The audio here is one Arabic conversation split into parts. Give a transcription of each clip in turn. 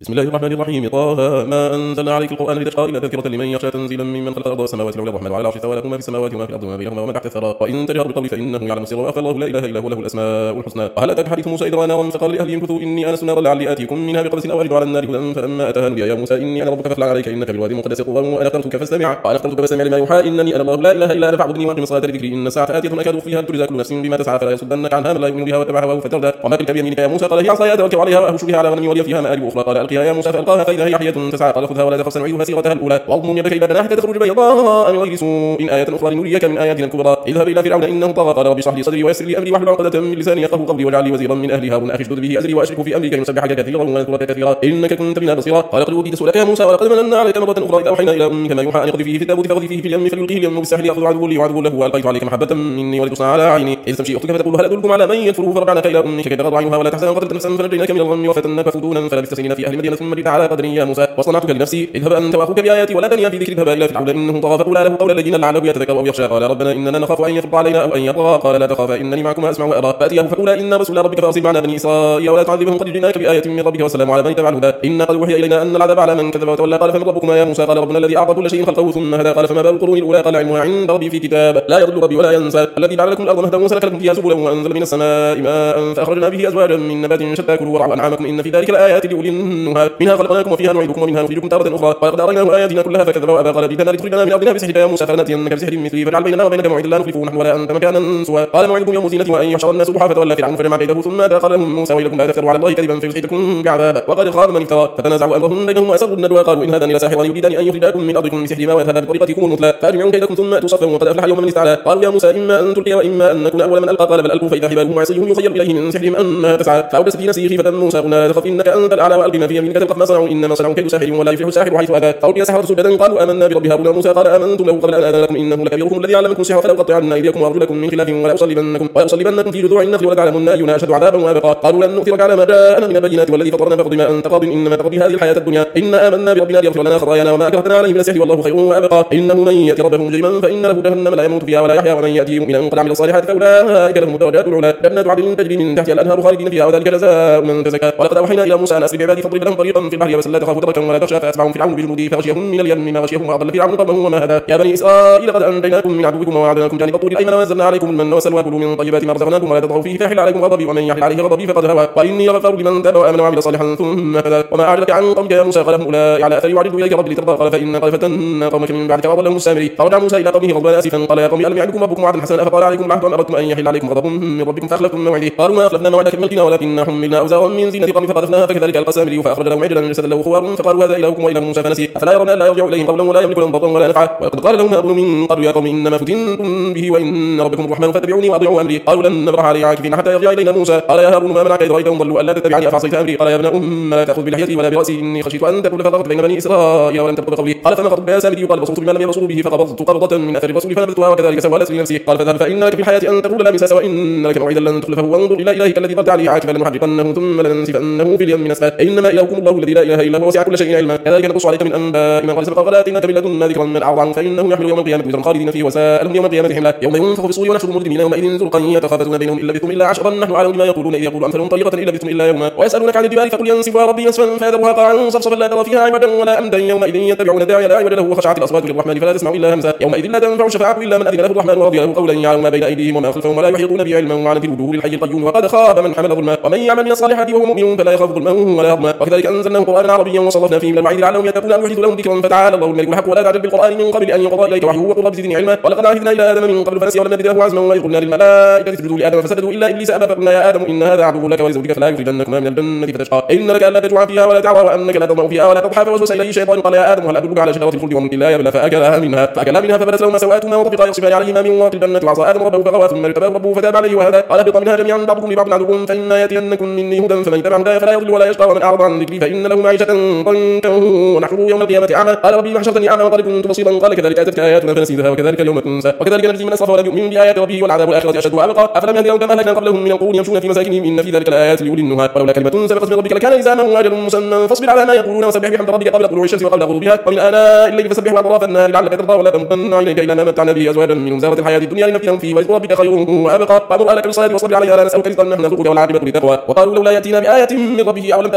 بسم الله الرحمن الرحيم. طه ما أنزلنا عليك القرآن لتشقى إلا تذكرة لمن يخشى تنزيلا ممن خلق الأرض والسماوات العلى الرحمن على العرش استوى له ما في السماوات وما في الأرض وما بينهما وما تحت الثرى وإن تجهر بالقول فإنه يعلم السر وأخفى الله لا إله إلا هو له الأسماء الحسنى. وهل أتاك حديث موسى إذ رأى نارا فقال لأهلهم كثوا إني آنست نارا لعلي آتيكم منها بقبس أو أجد على النار هدى فلما أتاها نودي يا موسى إني أنا ربك فاخلع عليك إنك بالوادي المقدس طوى وأنا اخترتك فاستمع لما يوحى إنني أنا الله لا إله إلا أنا فاعبدني وأقم الصلاة لذكري إن الساعة آتية أكاد أخفيها تجزى كل نفس بما تسعى فلا يصدنك عنها من لا يؤمن بها واتبع هواه فتردى. وما تلك بيمينك يا موسى قال هي عصاي أتوكل عليها وأهش بها على غنمي ولي فيها مآرب أخرى قال ألقها يا موسى فألقاها فإذا هي حية تسعى قال خذها ولا تخف سنعيدها سيرتها الأولى واضمم يدك إلى جناحك تخرج بيضاء من غير سوء آية أخرى لنريك من آياتنا الكبرى. اذهب إلى فرعون إنه طغى قال رب اشرح لي صدري ويسر لي أمري واحلل عقدة من لساني يفقهوا قولي واجعل لي وزيرا من أهلي هارون أخي اشدد به أزري وأشركه في أمري كي نسبحك كثيرا ونذكرك كثيرا إنك كنت بنا بصيرا. قال قد أوتيت سؤلك يا موسى ولقد مننا عليك مرة أخرى إذ أوحينا إلى أمك ما يوحى أن اقذفيه فيه في التابوت فاقذفيه فيه في اليم فليلقيه اليم بالساحل يأخذ عدو لي وعدو له وألقيت عليك محبة مني ولتصنع على عيني إذ تمشي أختك فتقول هل أدلكم على من يكفره فرجعناك إلى أمك كي تغض عينها ولا تحزن قتلت نفسا فنجيناك من الغم وفتناك فتونا فلبثت سنين في أهل مدينة ثم جئت على قدر يا موسى واصطنعتك لنفسي اذهب أنت وأخوك بآياتي ولا تنيا في ذكر اذهبا إلى فرعون إنه طغى فقولا له قولا لينا لعله يتذكر أو يخشى. قال ربنا إننا نخاف أن يفرط علينا أو أن يطغى قال لا تخافا إنني معكما أسمع وأرى فأتياه فقولا إن رسول ربك فأرسل معنا بني إسرائيل ولا تعذبهم قد جئناك بآية من ربك والسلام على من اتبع الهدى إنا قد وحي إلينا أن العذاب على من كذب وتولى. قال فمن ربكما يا موسى قال ربنا الذي أعطى كل شيء خلقه ثم هدى. قال فما بال القرون الأولى قال علمها عند ربي في كتاب لا يضل ربي ولا ينسى الذي جعل لكم الأرض مهدا وسلك لكم فيها سبلا وأنزل من السماء ماء فأخرجنا به أزواجا من نبات شتى كلوا وارعوا أنعامكم إن في ذلك لآيات لأولي النهى منها خلقناكم وفيها نعيدكم ومنها نخرجكم تارة أخرى. ولقد أريناه آياتنا كلها فكذب وأبى قال بيتنا لتخرجنا من أرضنا بسحرك يا موسى فلنأتينك بسحر مثلي فاجعل بيننا وبينك موعدا لا نخلفه نحن ولا أنت مكانا سوى. قال موعدكم يوم الزينة وأن يحشر الناس ضحى فتولى فرعون فجمع كيده ثم أتى قال لهم موسى ويلكم لا تفتروا على الله كذبا فيسحتكم بعذاب وقد خاب من افترى. فتنازعوا أمرهم بينهم وأسروا الندوى قالوا إن هذان لساحران يريدان أن يخرجاكم من أرضكم بسحرهما ويذهبا بطريقتكم المثلى فأجمعوا كيدكم ثم أتوا صفا وقد أفلح اليوم من استعلى. قالوا يا موسى إما أن تلقي وإما أن نكون أول من ألقى قال بل ألقوا فإذا حبالهم وعصيهم يخيل إليه من سحرهم أنها تسعى. فأوجس في نفسه خيفة موسى قلنا لا تخف إنك أنت الأعلى وألق ما في يمينك تلقف ما صنعوا إنما صنعوا كيد ساحر ولا يفلح الساحر حيث أتى. فألقي السحرة سجدا قالوا آمنا برب هارون وموسى قال آمنتم له قبل أن آذن لكم إنه لكبيركم الذي علمكم السحر فلأقطعن أيديكم وأرجلكم من خلاف ولأصلبنكم في جذوع النخل ولتعلمن أينا أشد عذابا وأبقى. قالوا لن نؤثرك على ما جاءنا من البينات والذي فطرنا فاقض ما أنت قاض إنما تقضي هذه الحياة الدنيا إنا آمنا بربنا ليغفر لنا خطايانا وما أكرهتنا عليه من السحر والله خير وأبقى. إنه من يأتي ربه مجرما فإن له جهنم لا يموت فيها ولا يحيا ومن يأتي مؤمنا قد عمل الصالحات فأولئك لهم الدرجات العلى جنات عدن تجري من تحتها الأنهار خالدين فيها وذلك جزاء من تزكى. ولقد أوحينا إلى موسى أن أسر بعبادي فاضرب لهم طريقا في البحر يبسا لا تخاف دركا ولا تخشى فأتبعهم فرعون بجنوده فغشيهم من اليم ما غشيهم وأضل فرعون قومه وما هدى. يا بني إسرائيل قد أنجيناكم من عدوكم ووعدناكم جانب الطور الأيمن ونزلنا عليكم المن والسلوى كلوا من طيبات ما رزقناكم ولا تطغوا فيه فيحل عليكم غضبي ومن يحل عليه غضبي فقد هوى وإني لغفار لمن تاب وآمن وعمل صالحا ثم هدى. وما أعجلك عن قومك يا موسى قال هم أولئك على أثري وعجلت إليك ربي لترضى. قال فإن قد فتنا قومك من بعدك وأضلهم السامري. فرجع موسى إلى قومه غضبان آسفا قال يا قوم ألم يعدكم ربكم وعدا حسنا أفطال عليكم العهد أم أردتم أن يحل عليكم غضب من ربكم فأخلفتم موعدي. قالوا ما أخلفنا موعدك بملكنا ولكننا حملنا أوزارا من زينة قوم فقذفناها فكذلك ألقى السامري فأخرج لهم عجلا جسدا له خوار فقالوا هذا إلهكم وإله موسى فنسي أفلا يرون ألا يرجع إليهم قولا ولا يملك لهم ضرا ولا نفعا. ولقد قال لهم هارون من قبل يا قوم إنما فتنتم به وإن ربكم الرحمن فاتبعوني وأطيعوا أمري. قالوا لن نبرح عليه عاكفين حتى يرجع إلينا موسى. قال يا هارون ما منعك إذ رأيتهم ضلوا ألا تتبعني أفعصيت أمري. قال يا ابن أم لا تأخذ بلحيتي ولا برأسي إني خشيت أن تقول فرقت بين بني إسرائيل ولم تقبل قولي. قال فما خطبك يا سامري. قال بصرت بما لم يبصروا به فقبضت قبضة من أثر الرسول فنبذتها وكذلك سولت لي نفسي. قال فاذهب فإن لك في الحياة أن تقول لا مساس وإن لك موعدا لن تخلفه وانظر إلى إلهك الذي ظلت عليه عاكفا لنحرقنه ثم لننسفنه في اليم نسفا إنما إلهكم الله الذي لا إله إلا هو وسع كل شيء علما كذلك نقص عليك من أنباء ما قد سبق ولا آتيناك من لدنا ذكرا من أعظم فإنه يحمل يوم القيامة وزرا خالدين فيه وساء لهم يوم القيامة حملا. يوم ينفخ في الصور ونحشر المجرمين يومئذ زرقا يتخافتون بينهم إن لبثتم إلا عشرا نحن أعلم بما يقولون إذ يقول أمثلهم طريقة إن لبثتم إلا يوما ويسألونك عن الجبال فقل ينسفها ربي نسفا فيذرها قاعا صفصفا لا ترى فيها عوجا ولا أمدا يومئذ يتبعون الداعي لا عوج له وخشعت الأصوات للرحمن فلا تسمع إلا همسا. يومئذ لا تنفع الشفاعة إلا من أذن له الرحمن ورضي له قولا يعلم ما بين أيديهم وما خلفهم ولا يحيطون به علما وعنت الوجوه للحي القيوم وقد خاب من حمل ظلما ومن يعمل من الصالحات وهو مؤمن فلا يخاف ظلما ولا هضما. وكذلك أنزلناه قرآنا عربيا وصرفنا فيه من الوعيد لعلهم يتقون أو يحدث لهم ذكرا فتعالى الله الملك الحق ولا تعجل بالقرآن من قبل أن يقضى إليك وحيه وقل رب زدني علما. ولقد عهدنا إلى آدم من قبل فنسي ولم نجد له عزما وإذ قلنا للملائكة اسجدوا لآدم فسجدوا إلا إبليس أبى فقلنا يا آدم إن هذا عدو لك ولزوجك فلا يخرجنكما من الجنة فتشقى إن لك ألا تجوع فيها ولا تعرى وأنك لا تظمأ فيها ولا تضحى فوسوس إليه الشيطان قال يا آدم هل أدلك على شجرة الخلد وملك لا يبلى فأكلا منها فبدت لهما سوآتهما وطفقا يخصفان عليهما من ورق الجنة وعصى آدم ربه فغوى ثم اجتباه ربه فتاب عليه وهدى. قال اهبطا منها جميعا بعضكم لبعض عدو فإما يأتينكم مني هدى فمن اتبع هداي فلا يضل ولا يشقى ومن أعرض عن ذكري فإن له معيشة ضنكا ونحشره يوم القيامة أعمى. قال ربي حشرتني أعمى وقد كنت بصيرا قال كذلك أتتك آياتنا فنسيتها وكذلك اليوم تنسى وكذلك نجزي من أسرف ولم يؤمن بآيات ربه والعذاب الآخرة أشد وأبقى. أفلم يهد لهم كما أهلكنا قبلهم من القرون يمشون في مساكنهم إن في ذلك لآيات لأولي النهى ولولا كلمة سبقت من ربك لكان لزاما وأجل مسمى فاصبر على ما يقولون وسبح بحمد ربك قبل طلوع الشمس وقبل غروبها ومن آناء الليل فسبح وأطراف النهار لعلك ترضى ولا تمتن عينيك إلى ما متعنا به أزواجا منهم زهرة الحياة الدنيا لنفتنهم فيه ورزق ربك خير وأبقى. وأمر أهلك بالصلاة واصبر عليها لا نسألك رزقا نحن نرزقك والعاقبة للتقوى. وقالوا لولا يأتينا بآية من ربه أو لم تأتهم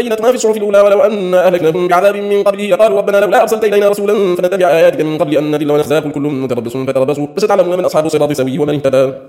بينة ما في الصحف الأولى ولو أن أهلكناهم بعذاب من قبله قالوا ربنا لولا أرسلت إلينا رسولا فنتبع آياتك من قبل أن نذل ونخزى قل كل متربص فتربصوا فستعلمون من أصحاب الصراط سوي ومن اهتدى.